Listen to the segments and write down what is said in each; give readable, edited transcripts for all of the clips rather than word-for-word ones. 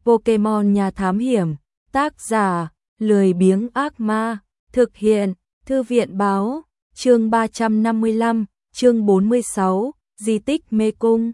Pokemon nhà thám hiểm, tác giả, lười biếng ác ma, thực hiện, thư viện báo, chương 355, chương 46, di tích mê cung.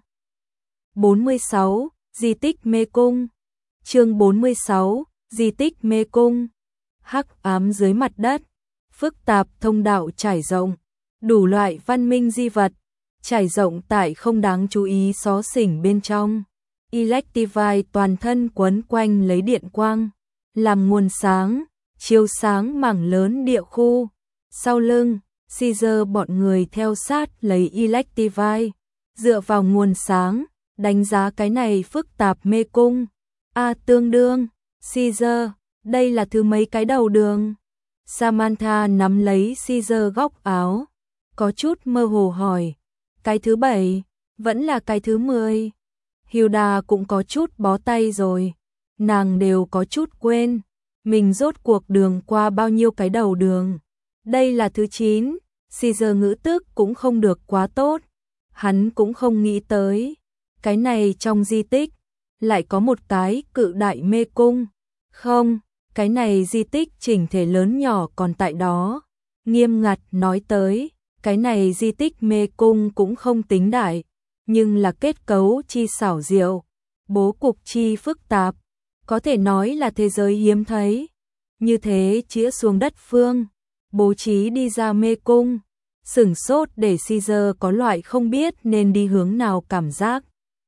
46, di tích mê cung. Chương 46, di tích mê cung. Hắc ám dưới mặt đất, phức tạp thông đạo trải rộng, đủ loại văn minh di vật, trải rộng tại không đáng chú ý xó xỉnh bên trong. Electivire toàn thân quấn quanh lấy điện quang, làm nguồn sáng, chiếu sáng mảng lớn địa khu. Sau lưng, Caesar bọn người theo sát lấy Electivire, dựa vào nguồn sáng, đánh giá cái này phức tạp mê cung. Tương đương, Caesar, đây là thứ mấy cái đầu đường? Samantha nắm lấy Caesar góc áo, có chút mơ hồ hỏi, cái thứ 7, vẫn là cái thứ 10. Hilda cũng có chút bó tay rồi, nàng đều có chút quên, mình rốt cuộc đường qua bao nhiêu cái đầu đường. Đây là thứ 9, Caesar ngữ tức cũng không được quá tốt, hắn cũng không nghĩ tới. Cái này trong di tích, lại có một cái cự đại mê cung. Không, cái này di tích chỉnh thể lớn nhỏ còn tại đó. Nghiêm ngặt nói tới, cái này di tích mê cung cũng không tính đại, nhưng là kết cấu chi xảo diệu, bố cục chi phức tạp, có thể nói là thế giới hiếm thấy. Như thế chĩa xuống đất phương, bố trí đi ra mê cung, sửng sốt để Caesar có loại không biết nên đi hướng nào cảm giác.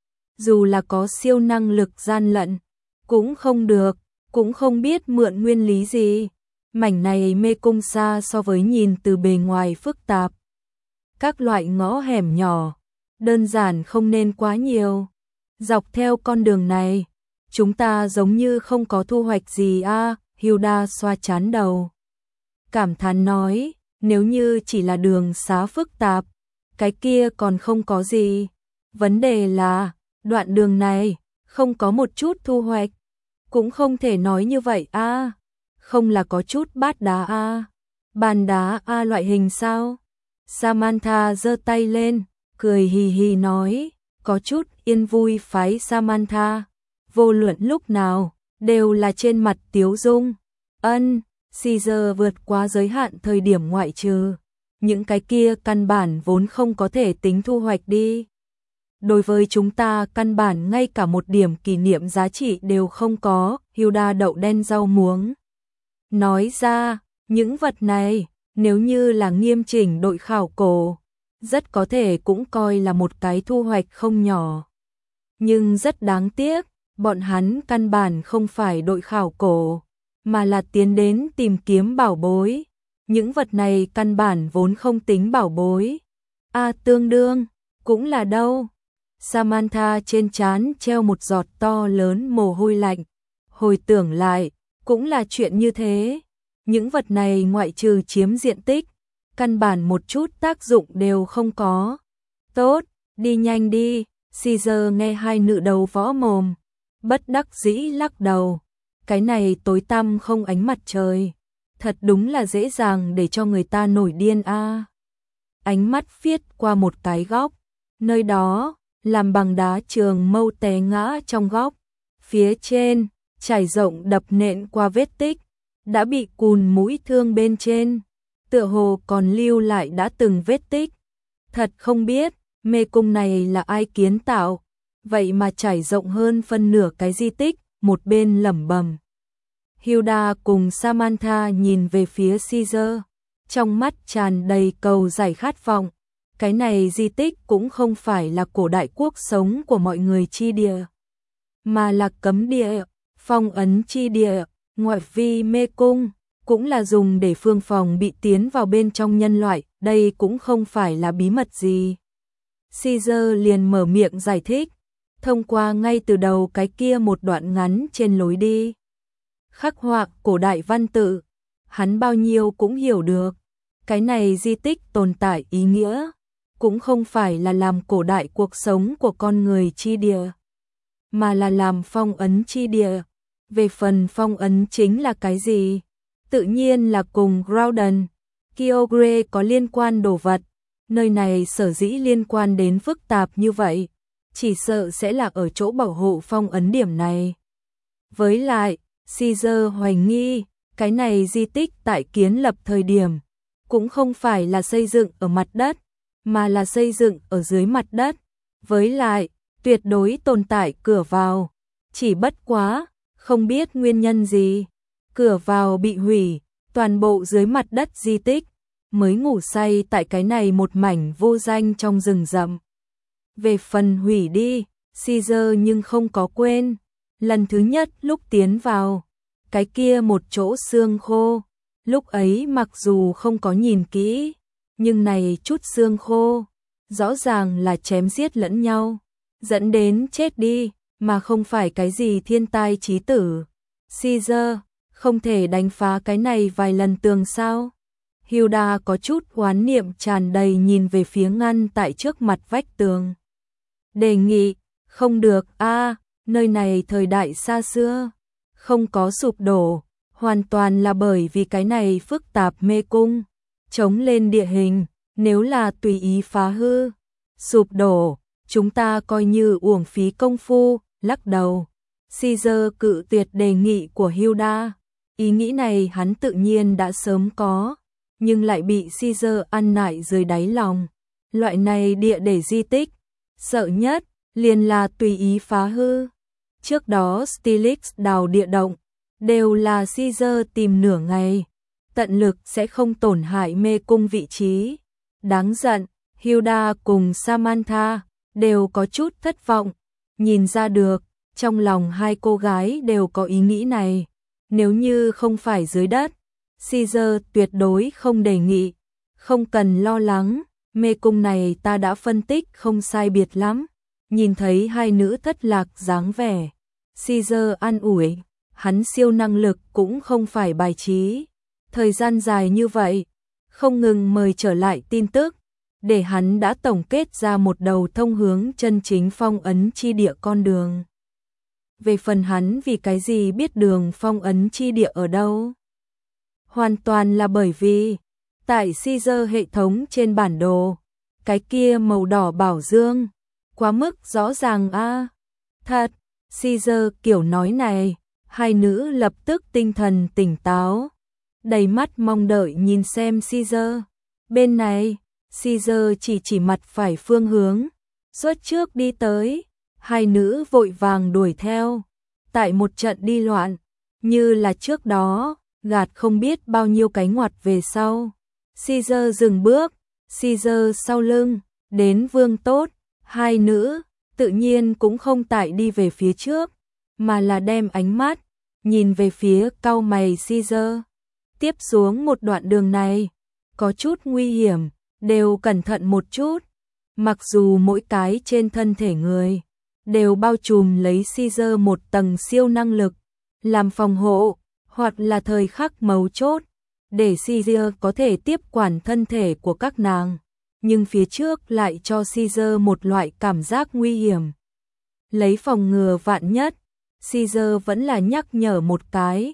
Dù là có siêu năng lực gian lận, cũng không được, cũng không biết mượn nguyên lý gì. Mảnh này mê cung xa so với nhìn từ bề ngoài phức tạp. Các loại ngõ hẻm nhỏ, đơn giản không nên quá nhiều. Dọc theo con đường này, chúng ta giống như không có thu hoạch gì Hilda xoa chán đầu. Cảm thán nói, nếu như chỉ là đường xá phức tạp, cái kia còn không có gì. Vấn đề là, đoạn đường này, không có một chút thu hoạch. Cũng không thể nói như vậy không là có chút bát đá bàn đá loại hình sao? Samantha giơ tay lên, cười hì hì nói, có chút yên vui phái Samantha, vô luận lúc nào, đều là trên mặt tiếu dung. Caesar vượt quá giới hạn thời điểm ngoại trừ, những cái kia căn bản vốn không có thể tính thu hoạch đi. Đối với chúng ta căn bản ngay cả một điểm kỷ niệm giá trị đều không có, Hilda đậu đen rau muống. Nói ra, những vật này, nếu như là nghiêm chỉnh đội khảo cổ, rất có thể cũng coi là một cái thu hoạch không nhỏ. Nhưng rất đáng tiếc, bọn hắn căn bản không phải đội khảo cổ, mà là tiến đến tìm kiếm bảo bối. Những vật này căn bản vốn không tính bảo bối. Tương đương, cũng là đâu. Samantha trên trán treo một giọt to lớn mồ hôi lạnh. Hồi tưởng lại, cũng là chuyện như thế. Những vật này ngoại trừ chiếm diện tích, căn bản một chút tác dụng đều không có. Tốt, đi nhanh đi. Caesar nghe hai nữ đầu võ mồm, bất đắc dĩ lắc đầu. Cái này tối tăm không ánh mặt trời, thật đúng là dễ dàng để cho người ta nổi điên Ánh mắt viết qua một cái góc, nơi đó, làm bằng đá trường mâu té ngã trong góc. Phía trên, trải rộng đập nện qua vết tích, đã bị cùn mũi thương bên trên, tựa hồ còn lưu lại đã từng vết tích. Thật không biết, mê cung này là ai kiến tạo, vậy mà trải rộng hơn phân nửa cái di tích, một bên lẩm bẩm. Hilda cùng Samantha nhìn về phía Caesar, trong mắt tràn đầy cầu giải khát vọng. Cái này di tích cũng không phải là cổ đại quốc sống của mọi người chi địa, mà là cấm địa, phong ấn chi địa, ngoại vi mê cung, cũng là dùng để phương phòng bị tiến vào bên trong nhân loại, đây cũng không phải là bí mật gì. Caesar liền mở miệng giải thích, thông qua ngay từ đầu cái kia một đoạn ngắn trên lối đi. Khắc họa cổ đại văn tự, hắn bao nhiêu cũng hiểu được, cái này di tích tồn tại ý nghĩa, cũng không phải là làm cổ đại cuộc sống của con người chi địa, mà là làm phong ấn chi địa. Về phần phong ấn chính là cái gì? Tự nhiên là cùng Groudon, Kyogre có liên quan đồ vật. Nơi này sở dĩ liên quan đến phức tạp như vậy, chỉ sợ sẽ là ở chỗ bảo hộ phong ấn điểm này. Với lại, Caesar hoài nghi, cái này di tích tại kiến lập thời điểm, cũng không phải là xây dựng ở mặt đất, mà là xây dựng ở dưới mặt đất. Với lại, tuyệt đối tồn tại cửa vào, chỉ bất quá, không biết nguyên nhân gì. Cửa vào bị hủy, toàn bộ dưới mặt đất di tích, mới ngủ say tại cái này một mảnh vô danh trong rừng rậm. Về phần hủy đi, Caesar nhưng không có quên. Lần thứ nhất lúc tiến vào, cái kia một chỗ xương khô, lúc ấy mặc dù không có nhìn kỹ, nhưng này chút xương khô, rõ ràng là chém giết lẫn nhau, dẫn đến chết đi, mà không phải cái gì thiên tai chí tử. Caesar, không thể đánh phá cái này vài lần tường sao? Hilda có chút oán niệm tràn đầy nhìn về phía ngăn tại trước mặt vách tường. Đề nghị, không được a, nơi này thời đại xa xưa, không có sụp đổ, hoàn toàn là bởi vì cái này phức tạp mê cung, chống lên địa hình, nếu là tùy ý phá hư, sụp đổ, chúng ta coi như uổng phí công phu, lắc đầu. Caesar cự tuyệt đề nghị của Hilda, ý nghĩ này hắn tự nhiên đã sớm có, nhưng lại bị Caesar ăn nại dưới đáy lòng. Loại này địa để di tích, sợ nhất, liền là tùy ý phá hư. Trước đó Stilix đào địa động, đều là Caesar tìm nửa ngày, tận lực sẽ không tổn hại mê cung vị trí. Đáng giận, Hilda cùng Samantha đều có chút thất vọng, nhìn ra được, trong lòng hai cô gái đều có ý nghĩ này. Nếu như không phải dưới đất, Caesar tuyệt đối không đề nghị, không cần lo lắng, mê cung này ta đã phân tích không sai biệt lắm. Nhìn thấy hai nữ thất lạc dáng vẻ, Caesar an ủi, hắn siêu năng lực cũng không phải bài trí. Thời gian dài như vậy, không ngừng mời trở lại tin tức, để hắn đã tổng kết ra một đầu thông hướng chân chính phong ấn chi địa con đường. Về phần hắn vì cái gì biết đường phong ấn chi địa ở đâu? Hoàn toàn là bởi vì, tại Caesar hệ thống trên bản đồ, cái kia màu đỏ bảo dương, quá mức rõ ràng a. Thật, Caesar kiểu nói này, hai nữ lập tức tinh thần tỉnh táo, đầy mắt mong đợi nhìn xem Caesar. Bên này, Caesar chỉ mặt phải phương hướng, xuất trước đi tới, hai nữ vội vàng đuổi theo. Tại một trận đi loạn, như là trước đó, gạt không biết bao nhiêu cái ngoặt về sau. Caesar dừng bước, Caesar sau lưng, đến Vương Tốt, hai nữ, tự nhiên cũng không tại đi về phía trước, mà là đem ánh mắt, nhìn về phía cau mày Caesar. Tiếp xuống một đoạn đường này, có chút nguy hiểm, đều cẩn thận một chút. Mặc dù mỗi cái trên thân thể người, đều bao trùm lấy Caesar một tầng siêu năng lực, làm phòng hộ, hoặc là thời khắc mấu chốt, để Caesar có thể tiếp quản thân thể của các nàng. Nhưng phía trước lại cho Caesar một loại cảm giác nguy hiểm. Lấy phòng ngừa vạn nhất, Caesar vẫn là nhắc nhở một cái.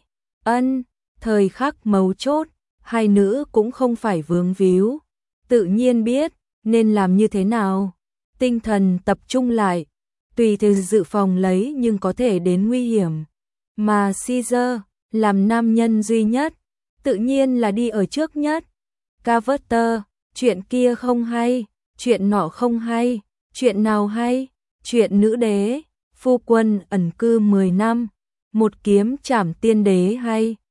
Thời khắc mấu chốt, hai nữ cũng không phải vướng víu, tự nhiên biết nên làm như thế nào. Tinh thần tập trung lại, tùy theo dự phòng lấy nhưng có thể đến nguy hiểm. Mà Caesar, làm nam nhân duy nhất, tự nhiên là đi ở trước nhất. Carter, chuyện kia không hay, chuyện nọ không hay, chuyện nào hay, chuyện nữ đế, phu quân ẩn cư 10 năm, một kiếm trảm tiên đế hay.